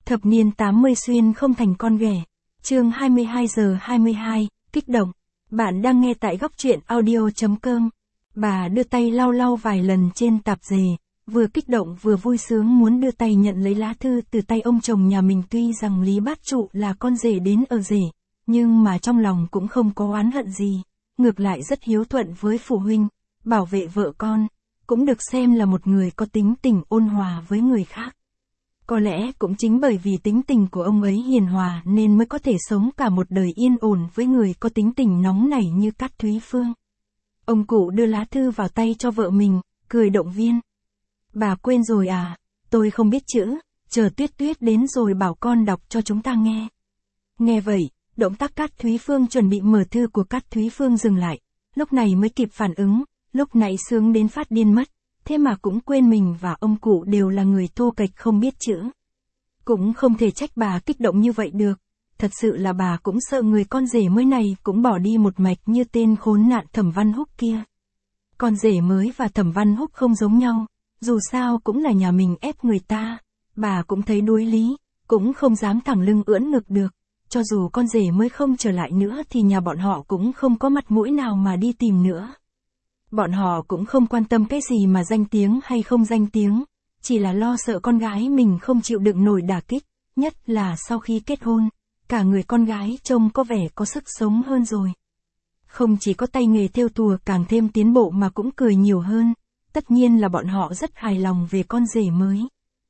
Thập niên 80 xuyên không thành con ghẻ. Chương 22 giờ 22, kích động. Bạn đang nghe tại góc truyện audio.com. Bà đưa tay lau lau vài lần trên tạp dề, vừa kích động vừa vui sướng muốn đưa tay nhận lấy lá thư từ tay ông chồng nhà mình. Tuy rằng Lý Bát Trụ là con rể đến ở rể, nhưng mà trong lòng cũng không có oán hận gì, ngược lại rất hiếu thuận với phụ huynh, bảo vệ vợ con, cũng được xem là một người có tính tình ôn hòa với người khác. Có lẽ cũng chính bởi vì tính tình của ông ấy hiền hòa nên mới có thể sống cả một đời yên ổn với người có tính tình nóng nảy như Cát Thúy Phương. Ông cụ đưa lá thư vào tay cho vợ mình, cười động viên. Bà quên rồi à, tôi không biết chữ, chờ Tuyết Tuyết đến rồi bảo con đọc cho chúng ta nghe. Nghe vậy, động tác Cát Thúy Phương chuẩn bị mở thư của Cát Thúy Phương dừng lại, lúc này mới kịp phản ứng, lúc nãy sướng đến phát điên mất, thế mà cũng quên mình và ông cụ đều là người thô kệch không biết chữ. Cũng không thể trách bà kích động như vậy được, thật sự là bà cũng sợ người con rể mới này cũng bỏ đi một mạch như tên khốn nạn Thẩm Văn Húc kia. Con rể mới và Thẩm Văn Húc không giống nhau, dù sao cũng là nhà mình ép người ta, bà cũng thấy đối lý, cũng không dám thẳng lưng ưỡn ngực được. Cho dù con rể mới không trở lại nữa thì nhà bọn họ cũng không có mặt mũi nào mà đi tìm nữa. Bọn họ cũng không quan tâm cái gì mà danh tiếng hay không danh tiếng, chỉ là lo sợ con gái mình không chịu đựng nổi đả kích, nhất là sau khi kết hôn, cả người con gái trông có vẻ có sức sống hơn rồi. Không chỉ có tay nghề thêu thùa càng thêm tiến bộ mà cũng cười nhiều hơn, tất nhiên là bọn họ rất hài lòng về con rể mới.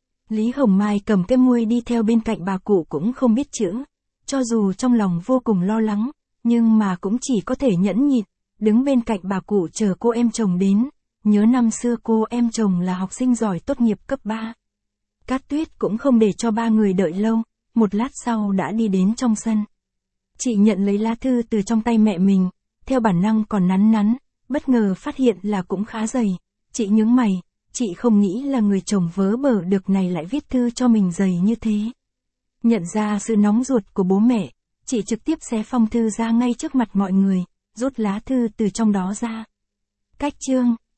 Lý Hồng Mai cầm cái muôi đi theo bên cạnh bà cụ cũng không biết chữ. Cho dù trong lòng vô cùng lo lắng, nhưng mà cũng chỉ có thể nhẫn nhịn, đứng bên cạnh bà cụ chờ cô em chồng đến, nhớ năm xưa cô em chồng là học sinh giỏi tốt nghiệp cấp 3. Cát Tuyết cũng không để cho ba người đợi lâu, một lát sau đã đi đến trong sân. Chị nhận lấy lá thư từ trong tay mẹ mình, theo bản năng còn nắn nắn, bất ngờ phát hiện là cũng khá dày, chị nhướng mày, chị không nghĩ là người chồng vớ bở được này lại viết thư cho mình dày như thế. Nhận ra sự nóng ruột của bố mẹ, chị trực tiếp xé phong thư ra ngay trước mặt mọi người, rút lá thư từ trong đó ra. Cách chương